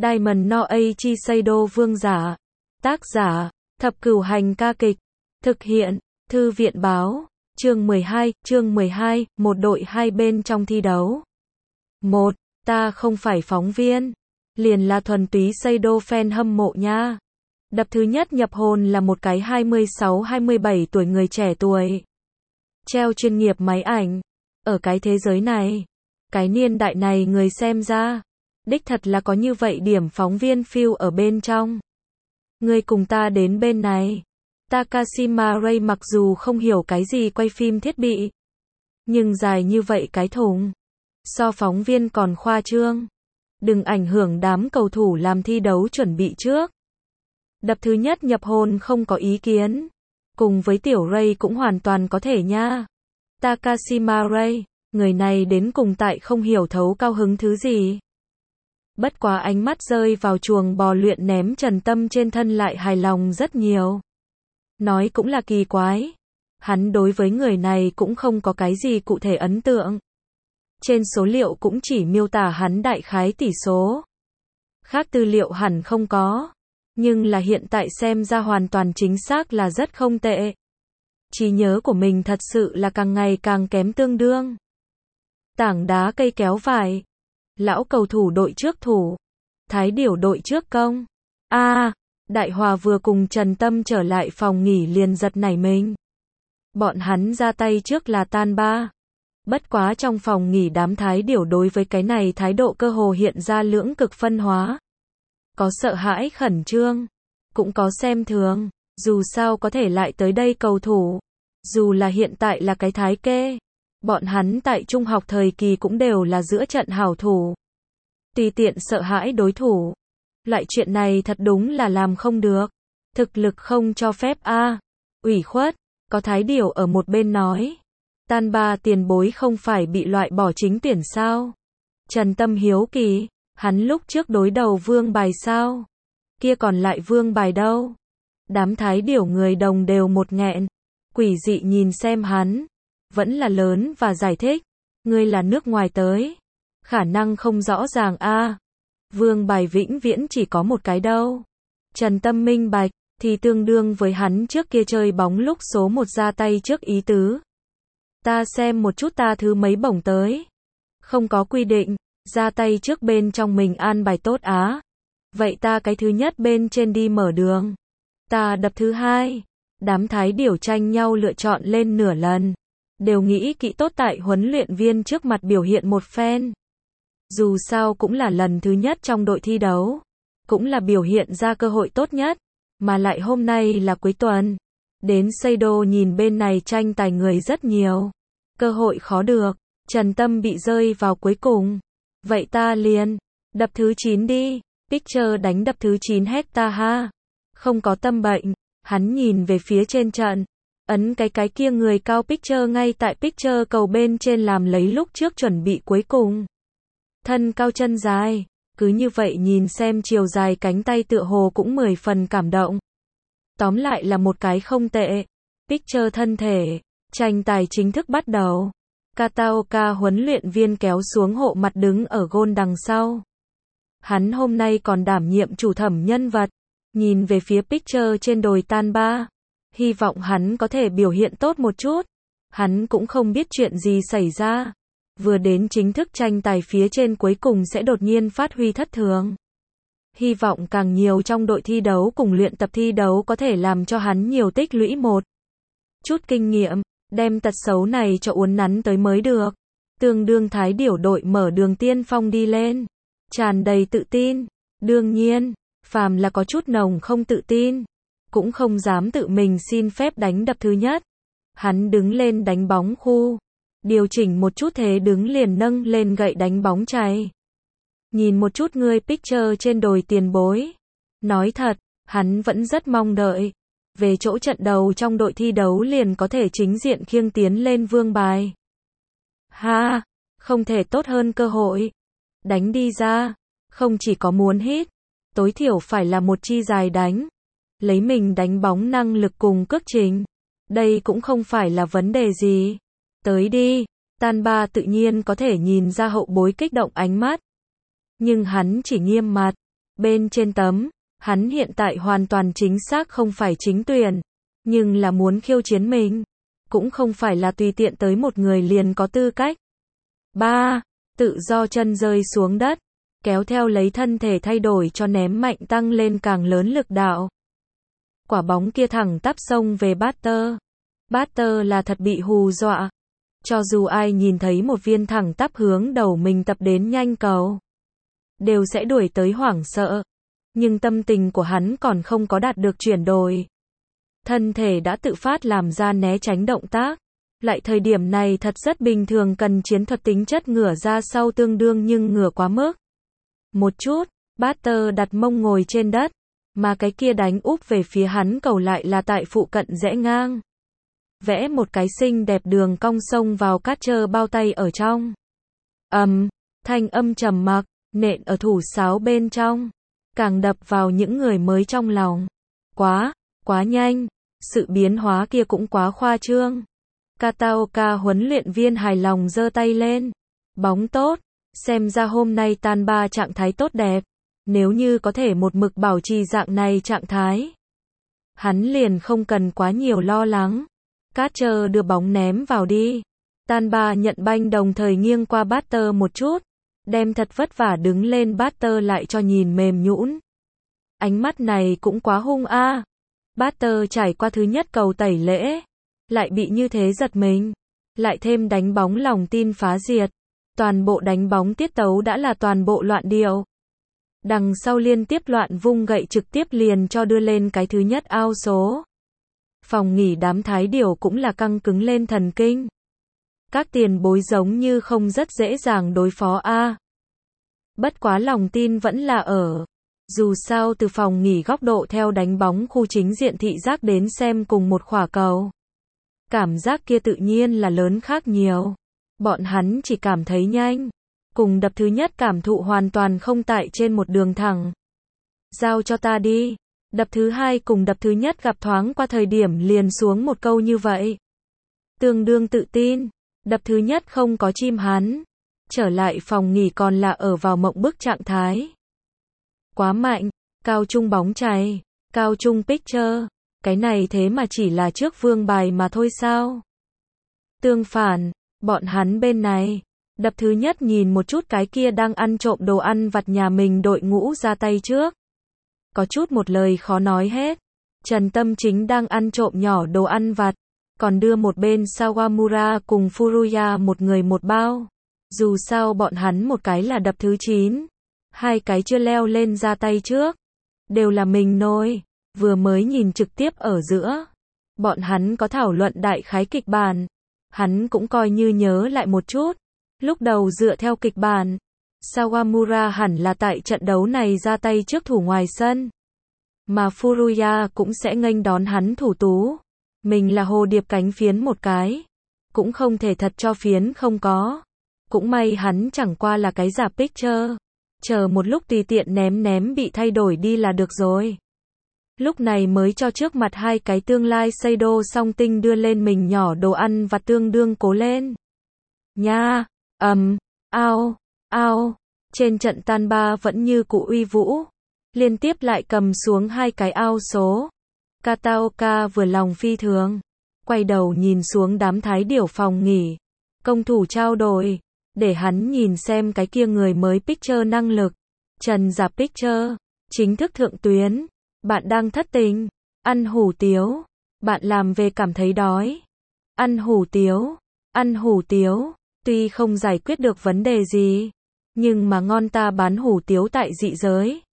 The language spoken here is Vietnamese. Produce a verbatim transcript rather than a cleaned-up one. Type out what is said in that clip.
Diamond no Aichi Seido vương giả. Tác giả, Thập Cửu Hành ca kịch. Thực hiện, Thư viện báo. Chương mười hai, chương mười hai, một đội hai bên trong thi đấu. một. Ta không phải phóng viên. Liền là thuần túy Seido fan hâm mộ nha. Đập thứ nhất nhập hồn là một cái hai mươi sáu hai mươi bảy tuổi người trẻ tuổi. Treo chuyên nghiệp máy ảnh. Ở cái thế giới này, cái niên đại này người xem ra, đích thật là có như vậy điểm phóng viên feel ở bên trong. Người cùng ta đến bên này. Takashima Ray mặc dù không hiểu cái gì quay phim thiết bị, nhưng dài như vậy cái thùng. So phóng viên còn khoa trương. Đừng ảnh hưởng đám cầu thủ làm thi đấu chuẩn bị trước. Đập thứ nhất nhập hồn không có ý kiến. Cùng với tiểu Ray cũng hoàn toàn có thể nha. Takashima Ray, người này đến cùng tại không hiểu thấu cao hứng thứ gì. Bất quá ánh mắt rơi vào chuồng bò luyện ném Trần Tâm trên thân lại hài lòng rất nhiều. Nói cũng là kỳ quái. Hắn đối với người này cũng không có cái gì cụ thể ấn tượng. Trên số liệu cũng chỉ miêu tả hắn đại khái tỷ số. Khác tư liệu hẳn không có. Nhưng là hiện tại xem ra hoàn toàn chính xác là rất không tệ. Trí nhớ của mình thật sự là càng ngày càng kém tương đương. Tảng đá cây kéo vải. Lão cầu thủ đội trước thủ. Thái điểu đội trước công. A, à, Đại Hòa vừa cùng Trần Tâm trở lại phòng nghỉ liền giật nảy mình. Bọn hắn ra tay trước là tan ba. Bất quá trong phòng nghỉ đám thái điểu đối với cái này thái độ cơ hồ hiện ra lưỡng cực phân hóa. Có sợ hãi khẩn trương, cũng có xem thường, dù sao có thể lại tới đây cầu thủ. Dù là hiện tại là cái thái kê, bọn hắn tại trung học thời kỳ cũng đều là giữa trận hảo thủ. Tùy tiện sợ hãi đối thủ. Loại chuyện này thật đúng là làm không được. Thực lực không cho phép a. À. Ủy khuất, có thái điểu ở một bên nói. Tan ba tiền bối không phải bị loại bỏ chính tuyển sao? Trần Tâm hiếu kỳ, hắn lúc trước đối đầu vương bài sao? Kia còn lại vương bài đâu? Đám thái điểu người đồng đều một nghẹn. Quỷ dị nhìn xem hắn. Vẫn là lớn và giải thích. Ngươi là nước ngoài tới. Khả năng không rõ ràng a. À. Vương bài vĩnh viễn chỉ có một cái đâu. Trần Tâm minh bạch, thì tương đương với hắn trước kia chơi bóng lúc số một ra tay trước ý tứ. Ta xem một chút ta thứ mấy bổng tới. Không có quy định, ra tay trước bên trong mình an bài tốt á. Vậy ta cái thứ nhất bên trên đi mở đường. Ta đập thứ hai. Đám thái điểu tranh nhau lựa chọn lên nửa lần. Đều nghĩ kỹ tốt tại huấn luyện viên trước mặt biểu hiện một phen. Dù sao cũng là lần thứ nhất trong đội thi đấu. Cũng là biểu hiện ra cơ hội tốt nhất. Mà lại hôm nay là cuối tuần. Đến Seido nhìn bên này tranh tài người rất nhiều. Cơ hội khó được. Trần Tâm bị rơi vào cuối cùng. Vậy ta liền. Đập thứ chín đi. Picture đánh đập thứ chín hecta ha. Không có tâm bệnh. Hắn nhìn về phía trên trận. Ấn cái cái kia người cao Picture ngay tại Picture cầu bên trên làm lấy lúc trước chuẩn bị cuối cùng. Thân cao chân dài. Cứ như vậy nhìn xem chiều dài cánh tay tựa hồ cũng mười phần cảm động. Tóm lại là một cái không tệ. Picture thân thể. Tranh tài chính thức bắt đầu. Kataoka huấn luyện viên kéo xuống hộ mặt đứng ở gôn đằng sau. Hắn hôm nay còn đảm nhiệm chủ thẩm nhân vật. Nhìn về phía Picture trên đồi tan ba. Hy vọng hắn có thể biểu hiện tốt một chút. Hắn cũng không biết chuyện gì xảy ra. Vừa đến chính thức tranh tài phía trên cuối cùng sẽ đột nhiên phát huy thất thường. Hy vọng càng nhiều trong đội thi đấu cùng luyện tập thi đấu có thể làm cho hắn nhiều tích lũy một chút kinh nghiệm, đem tật xấu này cho uốn nắn tới mới được. Tương đương thái điểu đội mở đường tiên phong đi lên. Tràn đầy tự tin. Đương nhiên, phàm là có chút nồng không tự tin. Cũng không dám tự mình xin phép đánh đập thứ nhất. Hắn đứng lên đánh bóng khu. Điều chỉnh một chút thế đứng liền nâng lên gậy đánh bóng chay. Nhìn một chút người Picture trên đồi tiền bối. Nói thật, hắn vẫn rất mong đợi. Về chỗ trận đầu trong đội thi đấu liền có thể chính diện khiêng tiến lên vương bài. Ha, không thể tốt hơn cơ hội. Đánh đi ra. Không chỉ có muốn hit. Tối thiểu phải là một chi dài đánh. Lấy mình đánh bóng năng lực cùng cước trình. Đây cũng không phải là vấn đề gì. Tới đi. Tan ba tự nhiên có thể nhìn ra hậu bối kích động ánh mắt. Nhưng hắn chỉ nghiêm mặt. Bên trên tấm, hắn hiện tại hoàn toàn chính xác không phải chính tuyển, nhưng là muốn khiêu chiến mình, cũng không phải là tùy tiện tới một người liền có tư cách. ba. Tự do chân rơi xuống đất, kéo theo lấy thân thể thay đổi cho ném mạnh tăng lên càng lớn lực đạo. Quả bóng kia thẳng tắp xông về Butter. Butter là thật bị hù dọa. Cho dù ai nhìn thấy một viên thẳng tắp hướng đầu mình tập đến nhanh cầu, đều sẽ đuổi tới hoảng sợ. Nhưng tâm tình của hắn còn không có đạt được chuyển đổi. Thân thể đã tự phát làm ra né tránh động tác. Lại thời điểm này thật rất bình thường cần chiến thuật tính chất ngửa ra sau tương đương nhưng ngửa quá mức. Một chút, Butter đặt mông ngồi trên đất, mà cái kia đánh úp về phía hắn cầu lại là tại phụ cận rẽ ngang. Vẽ một cái xinh đẹp đường cong sông vào catcher bao tay ở trong. Ầm, um, thanh âm trầm mặc, nện ở thủ sáo bên trong, càng đập vào những người mới trong lòng. Quá, quá nhanh, sự biến hóa kia cũng quá khoa trương. Kataoka huấn luyện viên hài lòng giơ tay lên. Bóng tốt, xem ra hôm nay Tanba trạng thái tốt đẹp. Nếu như có thể một mực bảo trì dạng này trạng thái, hắn liền không cần quá nhiều lo lắng. Catcher đưa bóng ném vào đi. Tanba nhận banh đồng thời nghiêng qua Butter một chút, đem thật vất vả đứng lên Butter lại cho nhìn mềm nhũn. Ánh mắt này cũng quá hung a. À. Butter trải qua thứ nhất cầu tẩy lễ, lại bị như thế giật mình, lại thêm đánh bóng lòng tin phá diệt, toàn bộ đánh bóng tiết tấu đã là toàn bộ loạn điệu. Đằng sau liên tiếp loạn vung gậy trực tiếp liền cho đưa lên cái thứ nhất ao số. Phòng nghỉ đám thái điểu cũng là căng cứng lên thần kinh. Các tiền bối giống như không rất dễ dàng đối phó a. À. Bất quá lòng tin vẫn là ở. Dù sao từ phòng nghỉ góc độ theo đánh bóng khu chính diện thị giác đến xem cùng một quả cầu, cảm giác kia tự nhiên là lớn khác nhiều. Bọn hắn chỉ cảm thấy nhanh, cùng đập thứ nhất cảm thụ hoàn toàn không tại trên một đường thẳng. Giao cho ta đi. Đập thứ hai cùng đập thứ nhất gặp thoáng qua thời điểm liền xuống một câu như vậy. Tương đương tự tin, đập thứ nhất không có chim hắn. Trở lại phòng nghỉ còn là ở vào mộng bức trạng thái. Quá mạnh, cao trung bóng chày, cao trung pitcher, cái này thế mà chỉ là trước vương bài mà thôi sao? Tương phản, bọn hắn bên này, đập thứ nhất nhìn một chút cái kia đang ăn trộm đồ ăn vặt nhà mình đội ngũ ra tay trước. Có chút một lời khó nói hết. Trần Tâm Chính đang ăn trộm nhỏ đồ ăn vặt, còn đưa một bên Sawamura cùng Furuya một người một bao. Dù sao bọn hắn một cái là đập thứ chín, hai cái chưa leo lên ra tay trước, đều là mình nôi, vừa mới nhìn trực tiếp ở giữa. Bọn hắn có thảo luận đại khái kịch bản, hắn cũng coi như nhớ lại một chút. Lúc đầu dựa theo kịch bản, Sawamura hẳn là tại trận đấu này ra tay trước thủ ngoài sân, mà Furuya cũng sẽ nghênh đón hắn thủ tú. Mình là hồ điệp cánh phiến một cái, cũng không thể thật cho phiến không có. Cũng may hắn chẳng qua là cái giả pitcher, chờ một lúc tùy tiện ném ném bị thay đổi đi là được rồi. Lúc này mới cho trước mặt hai cái tương lai Seido song tinh đưa lên mình nhỏ đồ ăn và tương đương cố lên. Nha, ầm, um, ao, ao, trên trận Tanba vẫn như cụ uy vũ, liên tiếp lại cầm xuống hai cái ao số. Kataoka vừa lòng phi thường, quay đầu nhìn xuống đám thái điểu phòng nghỉ, công thủ trao đổi, để hắn nhìn xem cái kia người mới pitcher năng lực. Trần Giạp pitcher, chính thức thượng tuyến, bạn đang thất tình, ăn hủ tiếu, bạn làm về cảm thấy đói, ăn hủ tiếu, ăn hủ tiếu, tuy không giải quyết được vấn đề gì, nhưng mà ngon ta bán hủ tiếu tại dị giới.